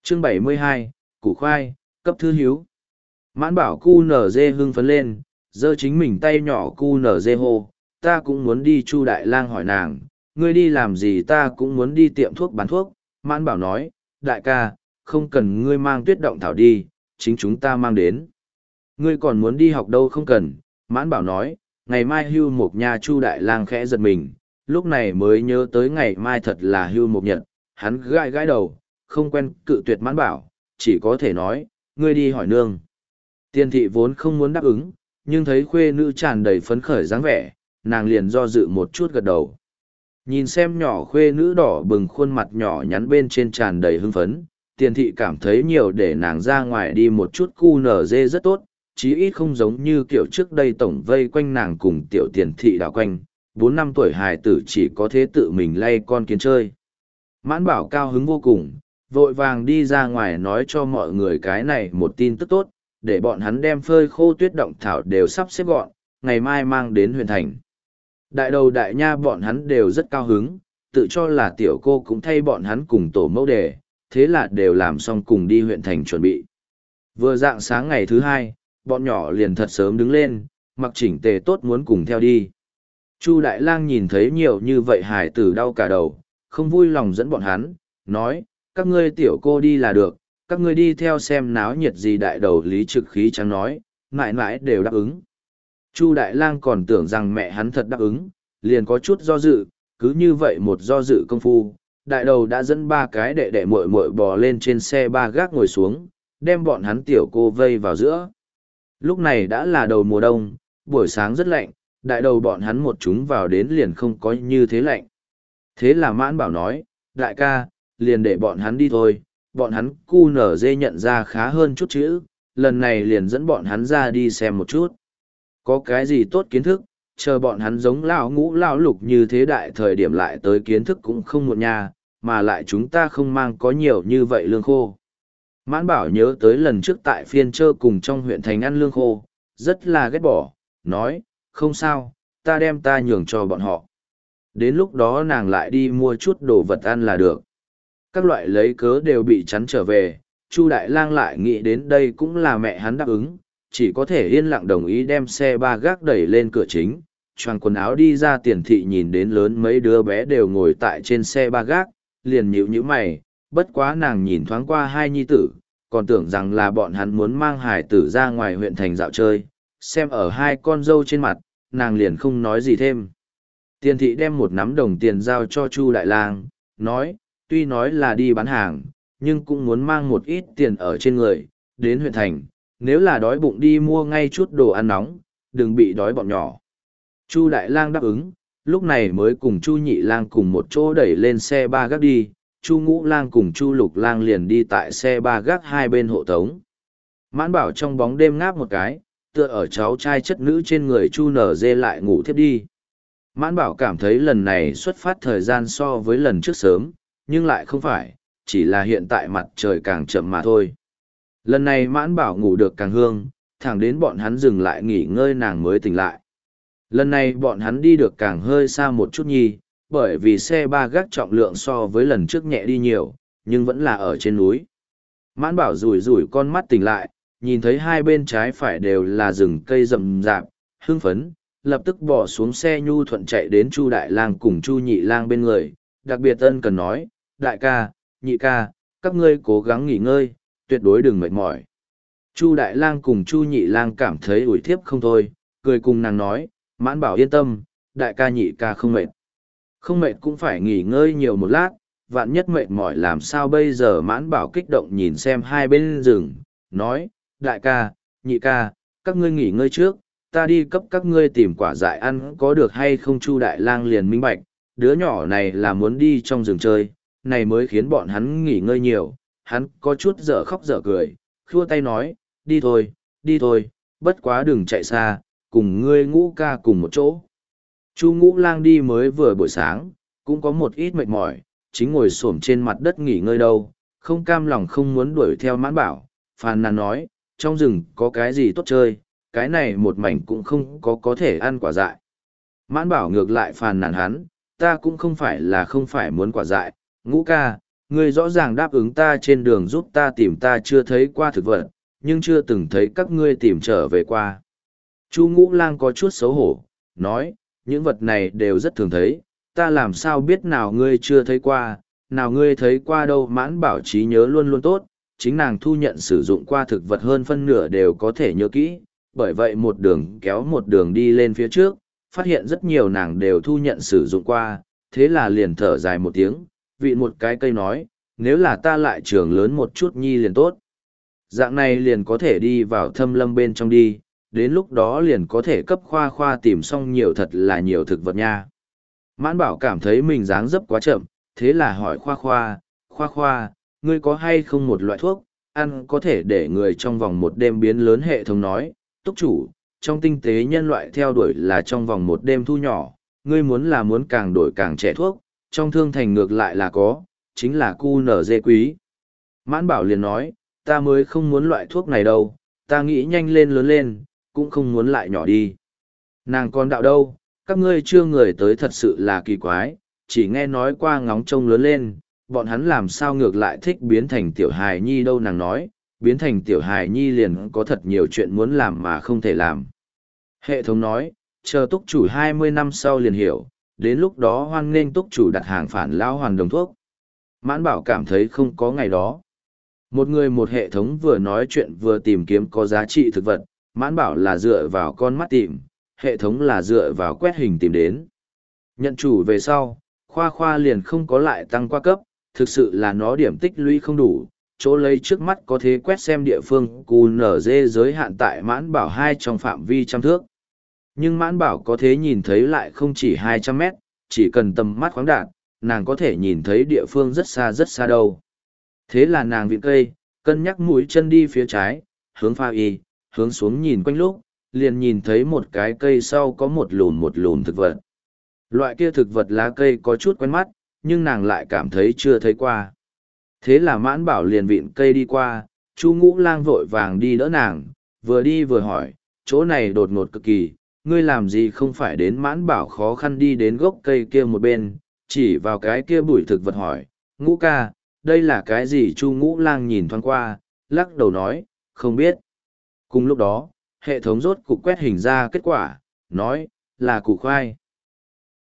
Chương 72, củ khoai, cấp thư hiếu. Mãn bảo cu nở dê hưng phấn lên, giơ chính mình tay nhỏ cu nở dê hô, ta cũng muốn đi. Chu Đại Lang hỏi nàng, ngươi đi làm gì? Ta cũng muốn đi tiệm thuốc bán thuốc. Mãn bảo nói, đại ca, không cần ngươi mang tuyết động thảo đi, chính chúng ta mang đến. Ngươi còn muốn đi học đâu? Không cần. Mãn bảo nói, ngày mai hưu mục nha. Chu Đại Lang khẽ giật mình, lúc này mới nhớ tới ngày mai thật là hưu mục nhật. Hắn gãi gãi đầu, không quen cự tuyệt Mãn bảo, chỉ có thể nói, ngươi đi hỏi nương. Tiền thị vốn không muốn đáp ứng, nhưng thấy khuê nữ tràn đầy phấn khởi dáng vẻ, nàng liền do dự một chút gật đầu. Nhìn xem nhỏ khuê nữ đỏ bừng khuôn mặt nhỏ nhắn bên trên tràn đầy hưng phấn, tiền thị cảm thấy nhiều để nàng ra ngoài đi một chút cu nở dê rất tốt, chí ít không giống như kiểu trước đây tổng vây quanh nàng cùng tiểu tiền thị đảo quanh, 4-5 tuổi hài tử chỉ có thế tự mình lay con kiến chơi. Mãn bảo cao hứng vô cùng, vội vàng đi ra ngoài nói cho mọi người cái này một tin tức tốt, để bọn hắn đem phơi khô tuyết động thảo đều sắp xếp gọn, ngày mai mang đến huyện thành. Đại đầu đại nha bọn hắn đều rất cao hứng, tự cho là tiểu cô cũng thay bọn hắn cùng tổ mẫu đề, thế là đều làm xong cùng đi huyện thành chuẩn bị. Vừa dạng sáng ngày thứ hai, bọn nhỏ liền thật sớm đứng lên, mặc chỉnh tề tốt muốn cùng theo đi. Chu Đại Lang nhìn thấy nhiều như vậy hài tử đau cả đầu, không vui lòng dẫn bọn hắn, nói, các ngươi tiểu cô đi là được, các ngươi đi theo xem náo nhiệt gì. Đại đầu Lý Trực khí trắng nói, mãi mãi đều đáp ứng. Chu Đại Lang còn tưởng rằng mẹ hắn thật đáp ứng, liền có chút do dự, cứ như vậy một do dự công phu, đại đầu đã dẫn 3 cái đệ đệ muội muội bò lên trên xe ba gác ngồi xuống, đem bọn hắn tiểu cô vây vào giữa. Lúc này đã là đầu mùa đông, buổi sáng rất lạnh, đại đầu bọn hắn một chúng vào đến liền không có như thế lạnh. Thế là Mãn bảo nói, đại ca, liền để bọn hắn đi thôi, bọn hắn cu nở dê nhận ra khá hơn chút chữ, lần này liền dẫn bọn hắn ra đi xem một chút. Có cái gì tốt kiến thức, chờ bọn hắn giống lão ngũ lão lục như thế đại thời điểm lại tới kiến thức cũng không muộn nha, mà lại chúng ta không mang có nhiều như vậy lương khô. Mãn bảo nhớ tới lần trước tại phiên chơ cùng trong huyện thành ăn lương khô, rất là ghét bỏ, nói, không sao, ta đem ta nhường cho bọn họ. Đến lúc đó nàng lại đi mua chút đồ vật ăn là được. Các loại lấy cớ đều bị chắn trở về, Chu Đại Lang lại nghĩ đến đây cũng là mẹ hắn đáp ứng, chỉ có thể yên lặng đồng ý đem xe ba gác đẩy lên cửa chính, choàng quần áo đi ra. Tiền thị nhìn đến lớn mấy đứa bé đều ngồi tại trên xe ba gác, liền nhíu nhíu mày, bất quá nàng nhìn thoáng qua hai nhi tử, còn tưởng rằng là bọn hắn muốn mang hải tử ra ngoài huyện thành dạo chơi, xem ở hai con dâu trên mặt, nàng liền không nói gì thêm. Tiền thị đem một nắm đồng tiền giao cho Chu Đại Lang, nói, tuy nói là đi bán hàng, nhưng cũng muốn mang một ít tiền ở trên người, đến huyện thành, nếu là đói bụng đi mua ngay chút đồ ăn nóng, đừng bị đói bọn nhỏ. Chu Đại Lang đáp ứng, lúc này mới cùng Chu Nhị Lang cùng một chỗ đẩy lên xe ba gác đi, Chu Ngũ Lang cùng Chu Lục Lang liền đi tại xe ba gác hai bên hộ tống. Mãn bảo trong bóng đêm ngáp một cái, tựa ở cháu trai chất nữ trên người Chu Nở Dê lại ngủ thiếp đi. Mãn bảo cảm thấy lần này xuất phát thời gian so với lần trước sớm, nhưng lại không phải, chỉ là hiện tại mặt trời càng chậm mà thôi. Lần này Mãn bảo ngủ được càng hương, thẳng đến bọn hắn dừng lại nghỉ ngơi nàng mới tỉnh lại. Lần này bọn hắn đi được càng hơi xa một chút nhi, bởi vì xe ba gác trọng lượng so với lần trước nhẹ đi nhiều, nhưng vẫn là ở trên núi. Mãn bảo rủi rủi con mắt tỉnh lại, nhìn thấy hai bên trái phải đều là rừng cây rậm rạp, hưng phấn, lập tức bỏ xuống xe nhu thuận chạy đến Chu Đại Lang cùng Chu Nhị Lang bên người, đặc biệt ân cần nói, đại ca, nhị ca, các ngươi cố gắng nghỉ ngơi, tuyệt đối đừng mệt mỏi. Chu Đại Lang cùng Chu Nhị Lang cảm thấy ủi thiếp không thôi, cười cùng nàng nói, Mãn bảo yên tâm, đại ca nhị ca không mệt. Không mệt cũng phải nghỉ ngơi nhiều một lát, vạn nhất mệt mỏi làm sao bây giờ. Mãn bảo kích động nhìn xem hai bên rừng, nói, đại ca, nhị ca, các ngươi nghỉ ngơi trước, ta đi cấp các ngươi tìm quả dại ăn có được hay không. Chu Đại Lang liền minh bạch, đứa nhỏ này là muốn đi trong rừng chơi, này mới khiến bọn hắn nghỉ ngơi nhiều. Hắn có chút dở khóc dở cười, khua tay nói, đi thôi, bất quá đừng chạy xa, cùng ngươi Ngũ ca cùng một chỗ. Chu Ngũ Lang đi mới vừa buổi sáng, cũng có một ít mệt mỏi, chính ngồi xổm trên mặt đất nghỉ ngơi đâu, không cam lòng không muốn đuổi theo Mãn bảo, phàn nàn nói, trong rừng có cái gì tốt chơi, cái này một mảnh cũng không có thể ăn quả dại. Mãn bảo ngược lại phàn nàn hắn, ta cũng không phải muốn quả dại, Ngũ ca, Ngươi rõ ràng đáp ứng ta trên đường giúp ta tìm ta chưa thấy qua thực vật, nhưng chưa từng thấy các ngươi tìm trở về qua. Chu Ngũ Lang có chút xấu hổ, nói, những vật này đều rất thường thấy, ta làm sao biết nào ngươi chưa thấy qua, nào ngươi thấy qua đâu. Mãn Bảo trí nhớ luôn luôn tốt, chính nàng thu nhận sử dụng qua thực vật hơn phân nửa đều có thể nhớ kỹ, bởi vậy một đường kéo một đường đi lên phía trước, phát hiện rất nhiều nàng đều thu nhận sử dụng qua, thế là liền thở dài một tiếng, vịn một cái cây nói, nếu là ta lại trường lớn một chút nhi liền tốt. Dạng này liền có thể đi vào thâm lâm bên trong đi, đến lúc đó liền có thể cấp khoa khoa tìm xong nhiều thật là nhiều thực vật nha. Mãn Bảo cảm thấy mình dáng dấp quá chậm, thế là hỏi khoa khoa, ngươi có hay không một loại thuốc, ăn có thể để người trong vòng một đêm biến lớn. Hệ thống nói, túc chủ, trong tinh tế nhân loại theo đuổi là trong vòng một đêm thu nhỏ, ngươi muốn càng đổi càng trẻ thuốc, trong thương thành ngược lại là có, chính là QNZ quý. Mãn Bảo liền nói, ta mới không muốn loại thuốc này đâu, ta nghĩ nhanh lên lớn lên, cũng không muốn lại nhỏ đi. Nàng còn đạo đâu, các ngươi chưa người tới thật sự là kỳ quái, chỉ nghe nói qua ngóng trông lớn lên, bọn hắn làm sao ngược lại thích biến thành tiểu hài nhi đâu. Nàng nói, biến thành tiểu hài nhi liền có thật nhiều chuyện muốn làm mà không thể làm. Hệ thống nói, chờ túc chủ 20 năm sau liền hiểu, đến lúc đó hoan nghênh túc chủ đặt hàng phản lao hoàn đồng thuốc. Mãn Bảo cảm thấy không có ngày đó. Một người một hệ thống vừa nói chuyện vừa tìm kiếm có giá trị thực vật, Mãn Bảo là dựa vào con mắt tìm, hệ thống là dựa vào quét hình tìm đến. Nhận chủ về sau, khoa khoa liền không có lại tăng qua cấp, thực sự là nó điểm tích lũy không đủ, chỗ lấy trước mắt có thể quét xem địa phương QNZ giới hạn tại Mãn Bảo 2 trong phạm vi trăm thước. Nhưng Mãn Bảo có thể nhìn thấy lại không chỉ 200 mét, chỉ cần tầm mắt khoáng đạt, nàng có thể nhìn thấy địa phương rất xa đâu. Thế là nàng viện cây, cân nhắc mũi chân đi phía trái, hướng pha y, hướng xuống nhìn quanh lúc, liền nhìn thấy một cái cây sau có một lùn thực vật. Loại kia thực vật lá cây có chút quen mắt, nhưng nàng lại cảm thấy chưa thấy qua. Thế là Mãn Bảo liền vịn cây đi qua, Chu Ngũ Lang vội vàng đi đỡ nàng, vừa đi vừa hỏi, chỗ này đột ngột cực kỳ, ngươi làm gì không phải đến. Mãn Bảo khó khăn đi đến gốc cây kia một bên, chỉ vào cái kia bụi thực vật hỏi, Ngũ ca, đây là cái gì? Chu Ngũ Lang nhìn thoáng qua, lắc đầu nói, không biết. Cùng lúc đó, hệ thống rốt cục quét hình ra kết quả, nói, là củ khoai.